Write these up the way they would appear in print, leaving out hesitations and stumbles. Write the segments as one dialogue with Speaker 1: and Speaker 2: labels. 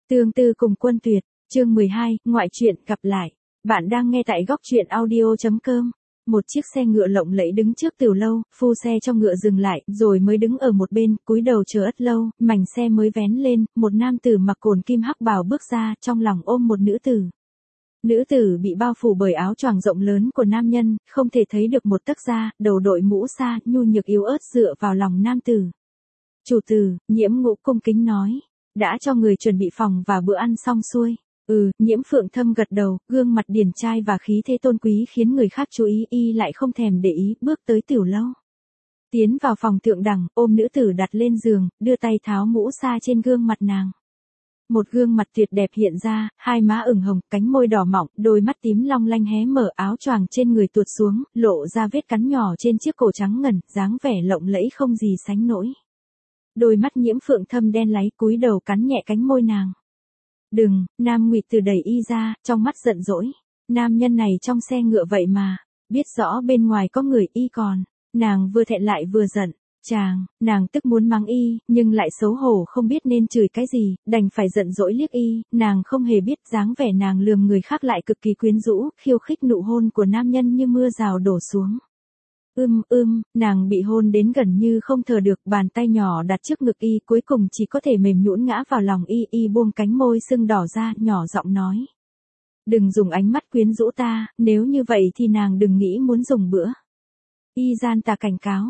Speaker 1: Tương tư cùng quân tuyệt, chương 12, ngoại truyện gặp lại. Bạn đang nghe tại góc truyện audio.com. Một chiếc xe ngựa lộng lẫy đứng trước tiểu lâu, phu xe trong ngựa dừng lại, rồi mới đứng ở một bên, cúi đầu chờ ất lâu, mảnh xe mới vén lên, một nam tử mặc cồn kim hắc bào bước ra, trong lòng ôm một nữ tử. Nữ tử bị bao phủ bởi áo choàng rộng lớn của nam nhân, không thể thấy được một tấc da, đầu đội mũ sa, nhu nhược yếu ớt dựa vào lòng nam tử. Chủ tử, Nhiễm Ngũ cung kính nói, đã cho người chuẩn bị phòng và bữa ăn xong xuôi. Nhiễm Phượng Thâm gật đầu, gương mặt điển trai và khí thế tôn quý khiến người khác chú ý, y lại không thèm để ý, bước tới tiểu lâu. Tiến vào phòng thượng đẳng, ôm nữ tử đặt lên giường, đưa tay tháo mũ sa trên gương mặt nàng. Một gương mặt tuyệt đẹp hiện ra, hai má ửng hồng, cánh môi đỏ mọng, đôi mắt tím long lanh hé mở, áo choàng trên người tuột xuống, lộ ra vết cắn nhỏ trên chiếc cổ trắng ngần, dáng vẻ lộng lẫy không gì sánh nổi. Đôi mắt Nhiễm Phượng Thâm đen láy, cúi đầu cắn nhẹ cánh môi nàng. Đừng, Nam Ngụy Từ đẩy y ra, trong mắt giận dỗi. Nam nhân này trong xe ngựa vậy mà, biết rõ bên ngoài có người, y còn. Nàng vừa thẹn lại vừa giận. Nàng tức muốn mắng y, nhưng lại xấu hổ không biết nên chửi cái gì, đành phải giận dỗi liếc y, nàng không hề biết dáng vẻ nàng lườm người khác lại cực kỳ quyến rũ, khiêu khích nụ hôn của nam nhân như mưa rào đổ xuống. Nàng bị hôn đến gần như không thở được, bàn tay nhỏ đặt trước ngực y, cuối cùng chỉ có thể mềm nhũn ngã vào lòng y, y buông cánh môi sưng đỏ ra, nhỏ giọng nói. Đừng dùng ánh mắt quyến rũ ta, nếu như vậy thì nàng đừng nghĩ muốn dùng bữa. Y gian tà cảnh cáo.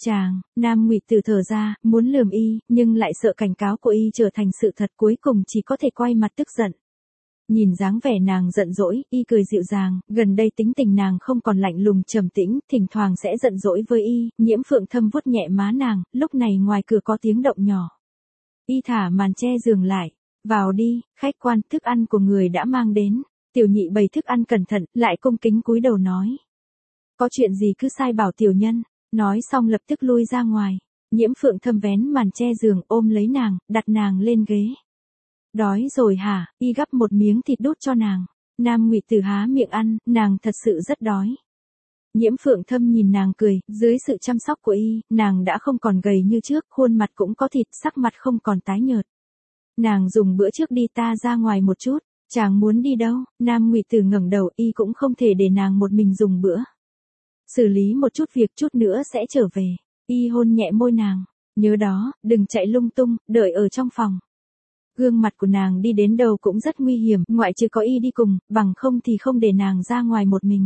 Speaker 1: Nam Ngụy Từ thở ra, muốn lườm y, nhưng lại sợ cảnh cáo của y trở thành sự thật, cuối cùng chỉ có thể quay mặt tức giận. Nhìn dáng vẻ nàng giận dỗi, y cười dịu dàng, gần đây tính tình nàng không còn lạnh lùng trầm tĩnh, thỉnh thoảng sẽ giận dỗi với y. Nhiễm Phượng Thâm vuốt nhẹ má nàng, lúc này ngoài cửa có tiếng động nhỏ. Y thả màn che giường lại, vào đi, khách quan, thức ăn của người đã mang đến. Tiểu nhị bày thức ăn cẩn thận, lại cung kính cúi đầu nói. Có chuyện gì cứ sai bảo tiểu nhân. Nói xong lập tức lui ra ngoài. Nhiễm Phượng Thâm vén màn che giường, ôm lấy nàng, đặt nàng lên ghế. Đói rồi hả? Y gắp một miếng thịt đút cho nàng. Nam Ngụy Từ há miệng ăn, nàng thật sự rất đói. Nhiễm Phượng Thâm nhìn nàng cười, dưới sự chăm sóc của y, nàng đã không còn gầy như trước, khuôn mặt cũng có thịt, sắc mặt không còn tái nhợt. Nàng dùng bữa trước đi, ta ra ngoài một chút. Chàng muốn đi đâu? Nam Ngụy Từ ngẩng đầu, y cũng không thể để nàng một mình dùng bữa. Xử lý một chút việc, chút nữa sẽ trở về. Y hôn nhẹ môi nàng. Nhớ đó, đừng chạy lung tung, đợi ở trong phòng. Gương mặt của nàng đi đến đâu cũng rất nguy hiểm, ngoại trừ có y đi cùng, bằng không thì không để nàng ra ngoài một mình.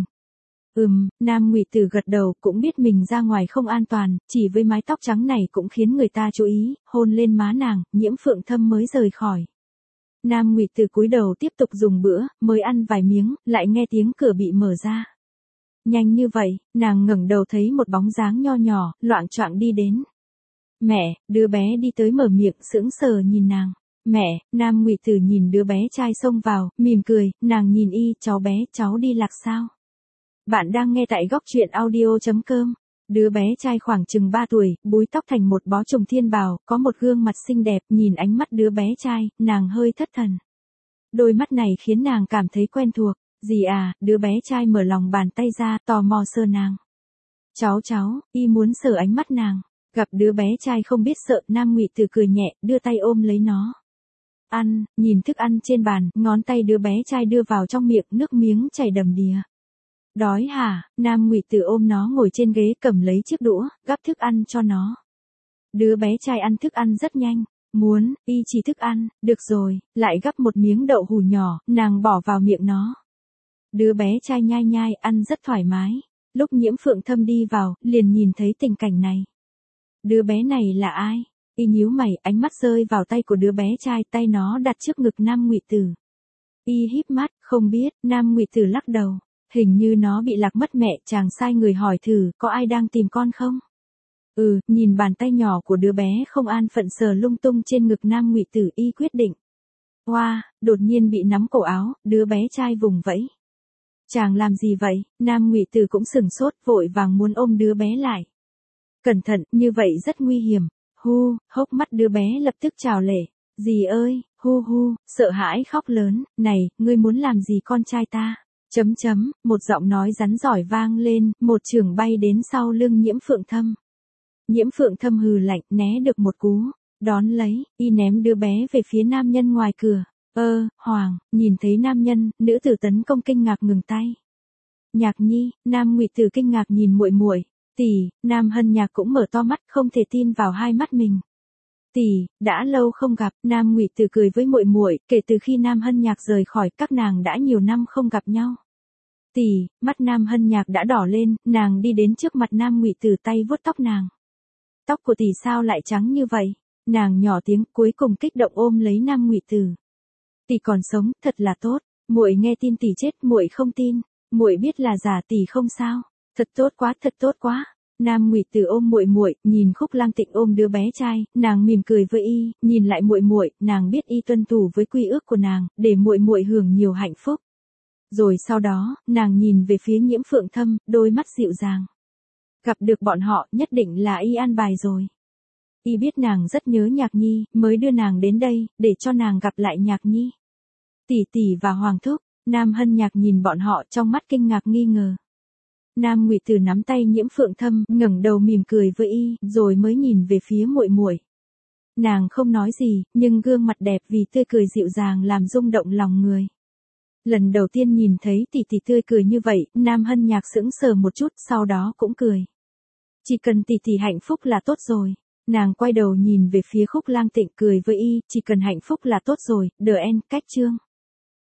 Speaker 1: Nam Ngụy Từ gật đầu, cũng biết mình ra ngoài không an toàn, chỉ với mái tóc trắng này cũng khiến người ta chú ý, hôn lên má nàng, Nhiễm Phượng Thâm mới rời khỏi. Nam Ngụy Từ cúi đầu tiếp tục dùng bữa, mới ăn vài miếng, lại nghe tiếng cửa bị mở ra. Nhanh như vậy, nàng ngẩng đầu thấy một bóng dáng nho nhỏ, loạng choạng đi đến. Mẹ, đứa bé đi tới mở miệng sững sờ nhìn nàng. Mẹ, Nam Ngụy Từ nhìn đứa bé trai xông vào, mỉm cười, nàng nhìn y, cháu bé, cháu đi lạc sao? Bạn đang nghe tại góc truyện audio.com. Đứa bé trai khoảng chừng 3 tuổi, búi tóc thành một bó trùng thiên bào, có một gương mặt xinh đẹp, nhìn ánh mắt đứa bé trai, nàng hơi thất thần. Đôi mắt này khiến nàng cảm thấy quen thuộc. Gì à, đứa bé trai mở lòng bàn tay ra, tò mò sờ nàng. Cháu, y muốn sờ ánh mắt nàng. Gặp đứa bé trai không biết sợ, Nam Ngụy Từ cười nhẹ, đưa tay ôm lấy nó. Ăn, nhìn thức ăn trên bàn, ngón tay đứa bé trai đưa vào trong miệng, nước miếng chảy đầm đìa. Đói hả? Nam Ngụy Từ ôm nó ngồi trên ghế, cầm lấy chiếc đũa, gắp thức ăn cho nó. Đứa bé trai ăn thức ăn rất nhanh. Muốn, y chỉ thức ăn, được rồi, lại gắp một miếng đậu hủ nhỏ, nàng bỏ vào miệng nó. Đứa bé trai nhai nhai, ăn rất thoải mái. Lúc Nhiễm Phượng Thâm đi vào, liền nhìn thấy tình cảnh này. Đứa bé này là ai? Y nhíu mày, ánh mắt rơi vào tay của đứa bé trai, tay nó đặt trước ngực Nam Ngụy Từ. Y híp mắt, không biết, Nam Ngụy Từ lắc đầu. Hình như nó bị lạc mất mẹ, chàng sai người hỏi thử, có ai đang tìm con không? Nhìn bàn tay nhỏ của đứa bé không an phận sờ lung tung trên ngực Nam Ngụy Từ, y quyết định. Đột nhiên bị nắm cổ áo, đứa bé trai vùng vẫy. Chàng làm gì vậy? Nam Ngụy Từ cũng sửng sốt, vội vàng muốn ôm đứa bé lại. Cẩn thận, như vậy rất nguy hiểm. Hốc mắt đứa bé lập tức trào lệ. Dì ơi, sợ hãi khóc lớn. Này, ngươi muốn làm gì con trai ta? Một giọng nói rắn giỏi vang lên, một chưởng bay đến sau lưng Nhiễm Phượng Thâm. Nhiễm Phượng Thâm hừ lạnh, né được một cú. Đón lấy, y ném đứa bé về phía nam nhân ngoài cửa. Hoàng, nhìn thấy nam nhân, nữ tử tấn công kinh ngạc ngừng tay. Nhạc Nhi, Nam Ngụy Tử kinh ngạc nhìn muội muội. Tỷ, Nam Hân Nhạc cũng mở to mắt không thể tin vào hai mắt mình. Tỷ, đã lâu không gặp, Nam Ngụy Tử cười với muội muội, kể từ khi Nam Hân Nhạc rời khỏi, các nàng đã nhiều năm không gặp nhau. Tỷ, mắt Nam Hân Nhạc đã đỏ lên, nàng đi đến trước mặt Nam Ngụy Tử tay vuốt tóc nàng. Tóc của tỷ sao lại trắng như vậy? Nàng nhỏ tiếng, cuối cùng kích động ôm lấy Nam Ngụy Tử. Tỷ còn sống, thật là tốt. Muội nghe tin tỷ chết, muội không tin. Muội biết là giả, tỷ không sao. Thật tốt quá, thật tốt quá. Nam Ngụy Tử ôm muội muội, nhìn Khúc Lang Tịnh ôm đứa bé trai, nàng mỉm cười với y, nhìn lại muội muội, nàng biết y tuân thủ với quy ước của nàng, để muội muội hưởng nhiều hạnh phúc. Rồi sau đó, nàng nhìn về phía Nhiễm Phượng Thâm, đôi mắt dịu dàng. Gặp được bọn họ, nhất định là y an bài rồi. Y biết nàng rất nhớ Nhạc Nhi, mới đưa nàng đến đây, để cho nàng gặp lại Nhạc Nhi. Tỷ tỷ và Hoàng thúc, Nam Hân Nhạc nhìn bọn họ trong mắt kinh ngạc nghi ngờ. Nam Ngụy Tử nắm tay Nhiễm Phượng Thâm, ngẩng đầu mỉm cười với y, rồi mới nhìn về phía muội muội. Nàng không nói gì, nhưng gương mặt đẹp vì tươi cười dịu dàng làm rung động lòng người. Lần đầu tiên nhìn thấy tỷ tỷ tươi cười như vậy, Nam Hân Nhạc sững sờ một chút, sau đó cũng cười. Chỉ cần tỷ tỷ hạnh phúc là tốt rồi. Nàng quay đầu nhìn về phía Khúc Lang Tịnh cười với y, chỉ cần hạnh phúc là tốt rồi, cách chương.